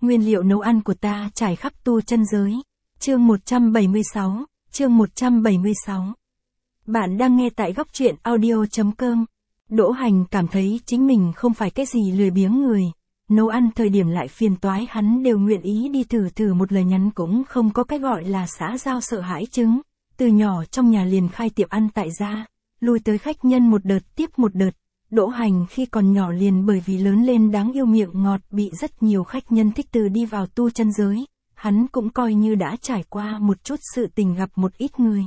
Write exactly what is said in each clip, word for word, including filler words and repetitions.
Nguyên liệu nấu ăn của ta trải khắp tu chân giới. Chương một trăm bảy mươi sáu, chương một trăm bảy mươi sáu. Bạn đang nghe tại góc truyện audio.com. Đỗ Hành cảm thấy chính mình không phải cái gì lười biếng người. Nấu ăn thời điểm lại phiền toái hắn đều nguyện ý đi thử thử một lời nhắn, cũng không có cái gọi là xã giao sợ hãi chứng. Từ nhỏ trong nhà liền khai tiệm ăn tại gia, lui tới khách nhân một đợt tiếp một đợt. Đỗ Hành khi còn nhỏ liền bởi vì lớn lên đáng yêu miệng ngọt bị rất nhiều khách nhân thích, từ đi vào tu chân giới. Hắn cũng coi như đã trải qua một chút sự tình, gặp một ít người.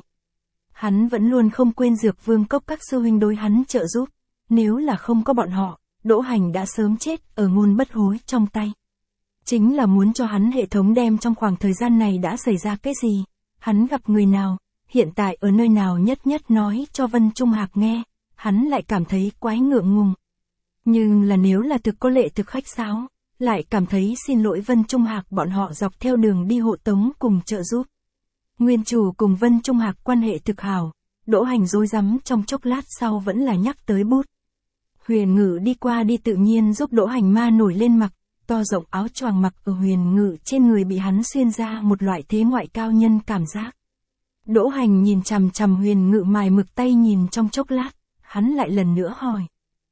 Hắn vẫn luôn không quên Dược Vương Cốc các sư huynh đối hắn trợ giúp. Nếu là không có bọn họ, Đỗ Hành đã sớm chết ở ngôn bất hối trong tay. Chính là muốn cho hắn hệ thống đem trong khoảng thời gian này đã xảy ra cái gì, hắn gặp người nào, hiện tại ở nơi nào nhất nhất nói cho Vân Trung Hạc nghe, hắn lại cảm thấy quái ngượng ngùng. Nhưng là nếu là thực có lệ thực khách sáo, lại cảm thấy xin lỗi Vân Trung Hạc bọn họ dọc theo đường đi hộ tống cùng trợ giúp. Nguyên chủ cùng Vân Trung Hạc quan hệ thực hảo, Đỗ Hành rối rắm trong chốc lát sau vẫn là nhắc tới bút. Huyền Ngự đi qua đi tự nhiên giúp Đỗ Hành ma nổi lên mặc, to rộng áo choàng mặc ở Huyền Ngự trên người bị hắn xuyên ra một loại thế ngoại cao nhân cảm giác. Đỗ Hành nhìn chằm chằm Huyền Ngự mài mực tay nhìn trong chốc lát, hắn lại lần nữa hỏi.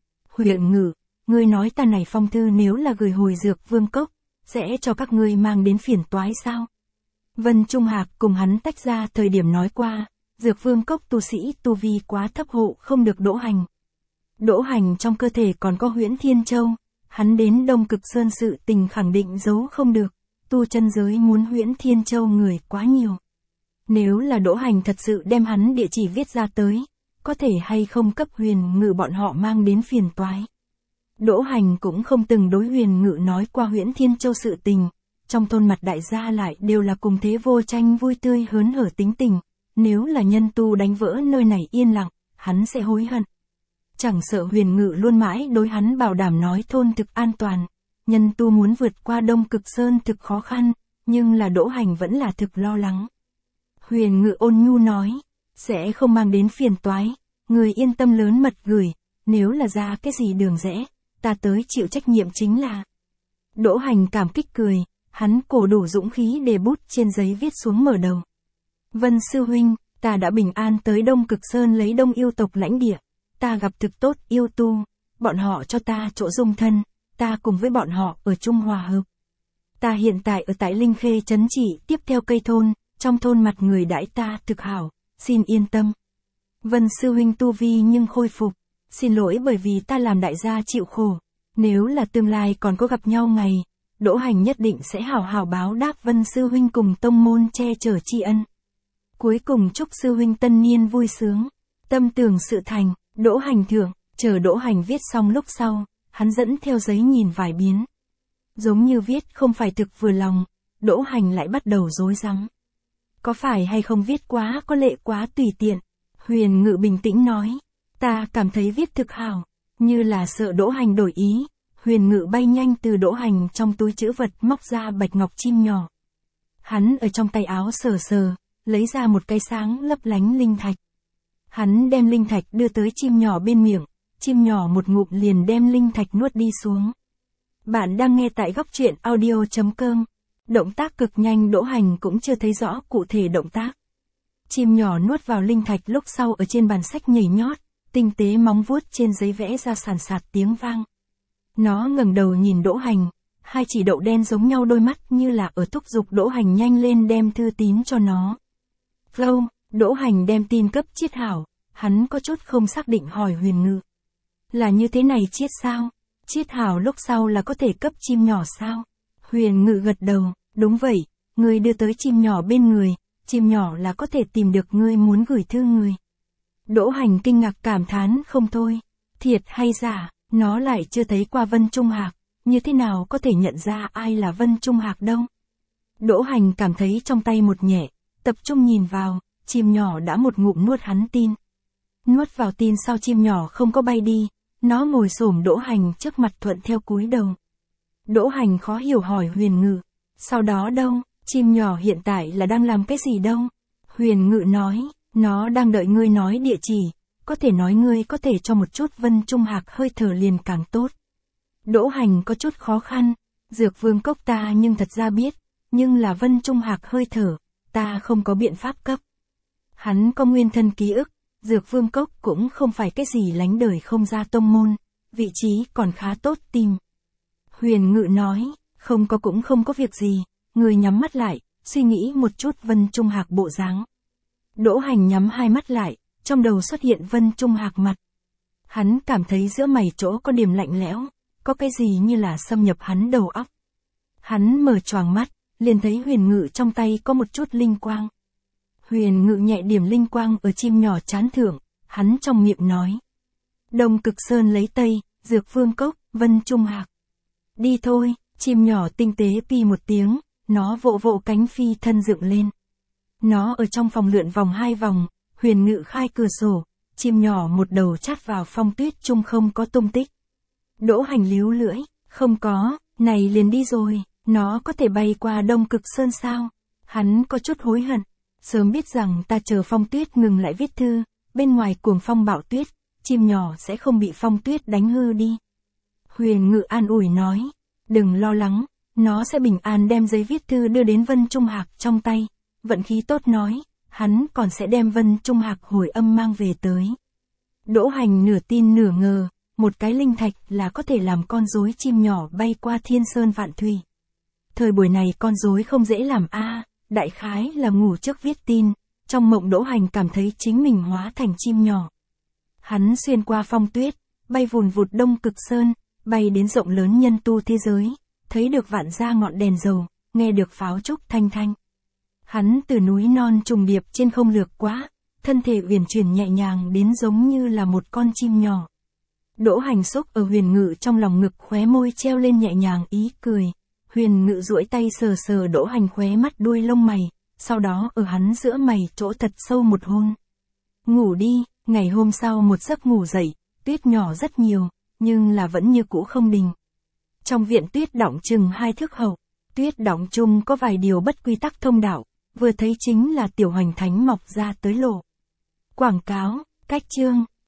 Huyền Ngự, ngươi nói ta này phong thư nếu là gửi hồi Dược Vương Cốc, sẽ cho các ngươi mang đến phiền toái sao? Vân Trung Hạc cùng hắn tách ra thời điểm nói qua, Dược Vương Cốc tu sĩ tu vi quá thấp hộ không được Đỗ Hành. Đỗ Hành trong cơ thể còn có Huyễn Thiên Châu, hắn đến Đông Cực Sơn sự tình khẳng định giấu không được, tu chân giới muốn Huyễn Thiên Châu người quá nhiều. Nếu là Đỗ Hành thật sự đem hắn địa chỉ viết ra tới, có thể hay không cấp Huyền Ngự bọn họ mang đến phiền toái. Đỗ Hành cũng không từng đối Huyền Ngự nói qua Huyễn Thiên Châu sự tình, trong thôn mặt đại gia lại đều là cùng thế vô tranh vui tươi hớn hở tính tình, nếu là nhân tu đánh vỡ nơi này yên lặng, hắn sẽ hối hận. Chẳng sợ Huyền Ngự luôn mãi đối hắn bảo đảm nói thôn thực an toàn, nhân tu muốn vượt qua Đông Cực Sơn thực khó khăn, nhưng là Đỗ Hành vẫn là thực lo lắng. Huyền Ngự ôn nhu nói, sẽ không mang đến phiền toái, người yên tâm lớn mật gửi, nếu là ra cái gì đường rẽ, ta tới chịu trách nhiệm chính là. Đỗ Hành cảm kích cười, hắn cổ đủ dũng khí để bút trên giấy viết xuống mở đầu. Vân sư huynh, ta đã bình an tới Đông Cực Sơn lấy Đông yêu tộc lãnh địa, ta gặp thực tốt yêu tu, bọn họ cho ta chỗ dung thân, ta cùng với bọn họ ở chung hòa hợp. Ta hiện tại ở tại Linh Khê trấn chỉ tiếp theo cây thôn, trong thôn mặt người đãi ta thực hảo, xin yên tâm. Vân sư huynh tu vi nhưng khôi phục, xin lỗi bởi vì ta làm đại gia chịu khổ, nếu là tương lai còn có gặp nhau ngày, Đỗ Hành nhất định sẽ hảo hảo báo đáp Vân sư huynh cùng tông môn che chở tri ân. Cuối cùng chúc sư huynh tân niên vui sướng, tâm tưởng sự thành. Đỗ Hành thưởng, chờ Đỗ Hành viết xong lúc sau, hắn dẫn theo giấy nhìn vài biến. Giống như viết không phải thực vừa lòng, Đỗ Hành lại bắt đầu rối rắm. Có phải hay không viết quá có lệ quá tùy tiện? Huyền Ngự bình tĩnh nói, ta cảm thấy viết thực hảo, như là sợ Đỗ Hành đổi ý. Huyền Ngự bay nhanh từ Đỗ Hành trong túi trữ vật móc ra bạch ngọc chim nhỏ. Hắn ở trong tay áo sờ sờ, lấy ra một cái sáng lấp lánh linh thạch. Hắn đem linh thạch đưa tới chim nhỏ bên miệng, chim nhỏ một ngụm liền đem linh thạch nuốt đi xuống. Bạn đang nghe tại góc truyện audio.com. Động tác cực nhanh, Đỗ Hành cũng chưa thấy rõ cụ thể động tác. Chim nhỏ nuốt vào linh thạch lúc sau ở trên bàn sách nhảy nhót, tinh tế móng vuốt trên giấy vẽ ra sàn sạt tiếng vang. Nó ngẩng đầu nhìn Đỗ Hành, hai chỉ đậu đen giống nhau đôi mắt như là ở thúc giục Đỗ Hành nhanh lên đem thư tín cho nó. Flow, Đỗ Hành đem tin cấp Chiết Hảo, hắn có chút không xác định hỏi Huyền Ngự. Là như thế này Chiết sao? Chiết Hảo lúc sau là có thể cấp chim nhỏ sao? Huyền Ngự gật đầu, đúng vậy, ngươi đưa tới chim nhỏ bên người, chim nhỏ là có thể tìm được ngươi muốn gửi thư người. Đỗ Hành kinh ngạc cảm thán không thôi, thiệt hay giả, nó lại chưa thấy qua Vân Trung Hạc, như thế nào có thể nhận ra ai là Vân Trung Hạc đâu. Đỗ Hành cảm thấy trong tay một nhẹ, tập trung nhìn vào, chim nhỏ đã một ngụm nuốt hắn tin. Nuốt vào tin sau chim nhỏ không có bay đi, nó ngồi xổm Đỗ Hành trước mặt thuận theo cúi đầu. Đỗ Hành khó hiểu hỏi Huyền Ngự, sau đó đâu, chim nhỏ hiện tại là đang làm cái gì đâu? Huyền Ngự nói, nó đang đợi ngươi nói địa chỉ, có thể nói ngươi có thể cho một chút Vân Trung Hạc hơi thở liền càng tốt. Đỗ Hành có chút khó khăn, Dược vương cốc ta nhưng thật ra biết, nhưng là Vân Trung Hạc hơi thở, ta không có biện pháp cấp. Hắn có nguyên thân ký ức, Dược vương cốc cũng không phải cái gì lánh đời không ra tông môn, vị trí còn khá tốt tìm. Huyền Ngự nói, không có cũng không có việc gì, người nhắm mắt lại, suy nghĩ một chút Vân Trung Hạc bộ dáng. Đỗ Hành nhắm hai mắt lại, trong đầu xuất hiện Vân Trung Hạc mặt. Hắn cảm thấy giữa mày chỗ có điểm lạnh lẽo, có cái gì như là xâm nhập hắn đầu óc. Hắn mở choàng mắt, liền thấy Huyền Ngự trong tay có một chút linh quang. Huyền Ngự nhẹ điểm linh quang ở chim nhỏ chán thượng, hắn trong miệng nói. Đông Cực Sơn lấy Tây, Dược Vương Cốc, Vân Trung Hạc. Đi thôi, chim nhỏ tinh tế pi một tiếng, nó vỗ vỗ cánh phi thân dựng lên. Nó ở trong phòng lượn vòng hai vòng, Huyền Ngự khai cửa sổ, chim nhỏ một đầu chát vào phong tuyết chung không có tung tích. Đỗ Hành líu lưỡi, không có, này liền đi rồi, nó có thể bay qua Đông Cực Sơn sao? Hắn có chút hối hận, sớm biết rằng ta chờ phong tuyết ngừng lại viết thư, bên ngoài cuồng phong bão tuyết, chim nhỏ sẽ không bị phong tuyết đánh hư đi. Huyền Ngự an ủi nói, đừng lo lắng, nó sẽ bình an đem giấy viết thư đưa đến Vân Trung Hạc trong tay, vận khí tốt nói, hắn còn sẽ đem Vân Trung Hạc hồi âm mang về tới. Đỗ Hành nửa tin nửa ngờ, một cái linh thạch là có thể làm con rối chim nhỏ bay qua thiên sơn vạn thủy. Thời buổi này con rối không dễ làm a, đại khái là ngủ trước viết tin, trong mộng Đỗ Hành cảm thấy chính mình hóa thành chim nhỏ. Hắn xuyên qua phong tuyết, bay vùn vụt Đông Cực Sơn, bay đến rộng lớn nhân tu thế giới, thấy được vạn gia ngọn đèn dầu, nghe được pháo trúc thanh thanh. Hắn từ núi non trùng điệp trên không lược quá, thân thể uyển chuyển nhẹ nhàng đến giống như là một con chim nhỏ. Đỗ Hành xúc ở Huyền Ngự trong lòng ngực, khóe môi treo lên nhẹ nhàng ý cười. Huyền Ngự duỗi tay sờ sờ Đỗ Hành khóe mắt đuôi lông mày, sau đó ở hắn giữa mày chỗ thật sâu một hôn. Ngủ đi, ngày hôm sau một giấc ngủ dậy, tuyết nhỏ rất nhiều, nhưng là vẫn như cũ không đình. Trong viện tuyết đọng chừng hai thước hậu, tuyết đọng chung có vài điều bất quy tắc thông đạo, vừa thấy chính là Tiểu Hoành Thánh mọc ra tới lộ. Quảng cáo, cách chương.